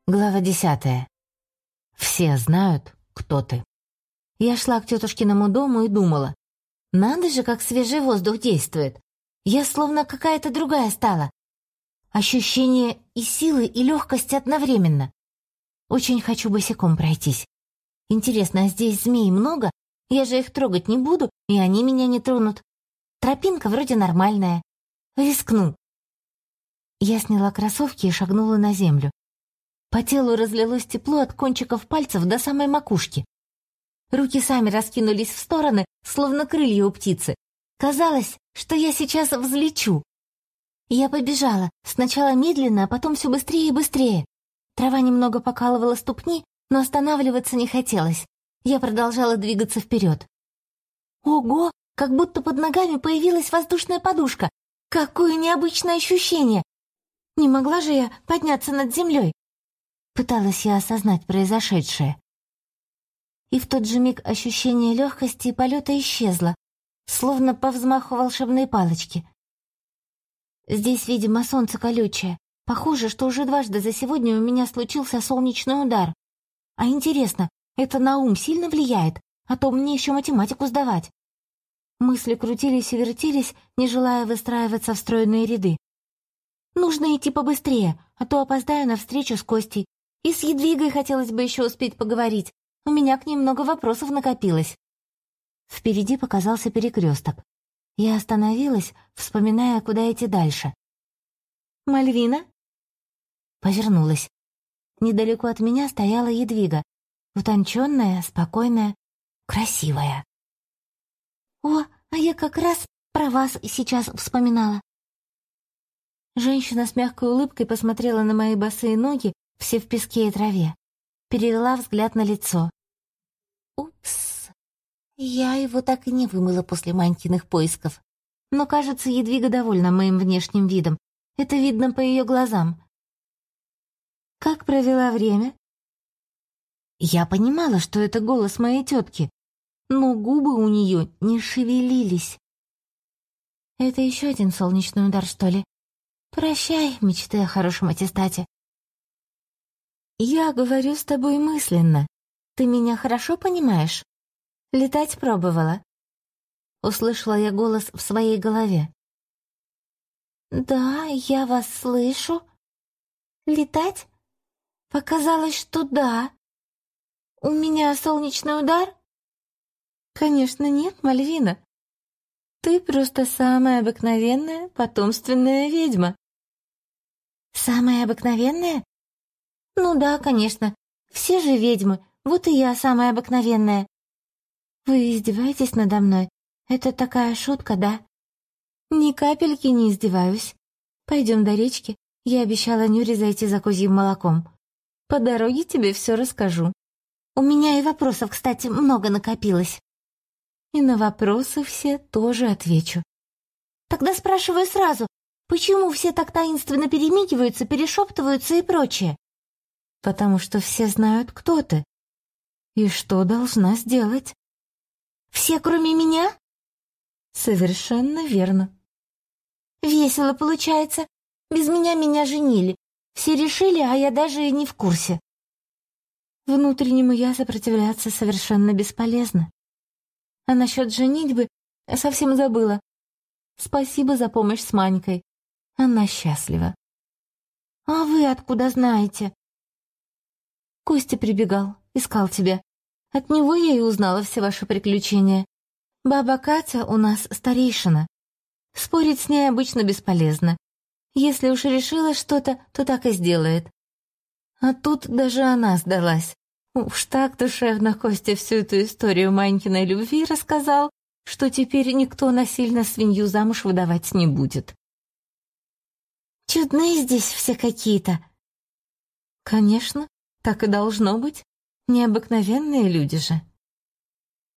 Глава 10. Все знают, кто ты. Я шла к тетушкиному дому и думала, надо же, как свежий воздух действует. Я словно какая-то другая стала. Ощущение и силы, и легкости одновременно. Очень хочу босиком пройтись. Интересно, а здесь змей много? Я же их трогать не буду, и они меня не тронут. Тропинка вроде нормальная. Рискну. Я сняла кроссовки и шагнула на землю. По телу разлилось тепло от кончиков пальцев до самой макушки. Руки сами раскинулись в стороны, словно крылья у птицы. Казалось, что я сейчас взлечу. Я побежала, сначала медленно, а потом все быстрее и быстрее. Трава немного покалывала ступни, но останавливаться не хотелось. Я продолжала двигаться вперед. Ого, как будто под ногами появилась воздушная подушка. Какое необычное ощущение! Не могла же я подняться над землей? Пыталась я осознать произошедшее. И в тот же миг ощущение легкости и полета исчезло, словно по взмаху волшебной палочки. Здесь, видимо, солнце колючее. Похоже, что уже дважды за сегодня у меня случился солнечный удар. А интересно, это на ум сильно влияет? А то мне еще математику сдавать. Мысли крутились и вертелись, не желая выстраиваться в стройные ряды. Нужно идти побыстрее, а то опоздаю на встречу с Костей. И с Едвигой хотелось бы еще успеть поговорить. У меня к ней много вопросов накопилось. Впереди показался перекресток. Я остановилась, вспоминая, куда идти дальше. «Мальвина?» Повернулась. Недалеко от меня стояла Едвига. Утонченная, спокойная, красивая. «О, а я как раз про вас сейчас вспоминала». Женщина с мягкой улыбкой посмотрела на мои босые ноги, все в песке и траве. Перевела взгляд на лицо. Упс. Я его так и не вымыла после Манькиных поисков. Но, кажется, Едвига довольна моим внешним видом. Это видно по ее глазам. Как провела время? Я понимала, что это голос моей тетки, но губы у нее не шевелились. Это еще один солнечный удар, что ли? Прощай, мечты о хорошем аттестате. Я говорю с тобой мысленно. Ты меня хорошо понимаешь? Летать пробовала? Услышала я голос в своей голове. Да, я вас слышу. Летать? Показалось, что да. У меня солнечный удар? Конечно, нет, Мальвина. Ты просто самая обыкновенная потомственная ведьма. Самая обыкновенная? Ну да, конечно. Все же ведьмы. Вот и я самая обыкновенная. Вы издеваетесь надо мной? Это такая шутка, да? Ни капельки не издеваюсь. Пойдем до речки. Я обещала Нюре зайти за козьим молоком. По дороге тебе все расскажу. У меня и вопросов, кстати, много накопилось. И на вопросы все тоже отвечу. Тогда спрашиваю сразу, почему все так таинственно перемигиваются, перешептываются и прочее? Потому что все знают, кто ты. И что должна сделать. Все, кроме меня? Совершенно верно. Весело получается. Без меня женили. Все решили, а я даже и не в курсе. Внутреннему я сопротивляться совершенно бесполезно. А насчет женитьбы я совсем забыла. Спасибо за помощь с Манькой. Она счастлива. А вы откуда знаете? Костя прибегал, искал тебя. От него я и узнала все ваши приключения. Баба Катя у нас старейшина. Спорить с ней обычно бесполезно. Если уж решила что-то, то так и сделает. А тут даже она сдалась. Уж так душевно Костя всю эту историю Манькиной любви рассказал, что теперь никто насильно свинью замуж выдавать не будет. Чудные здесь все какие-то. Конечно, так и должно быть. Необыкновенные люди же.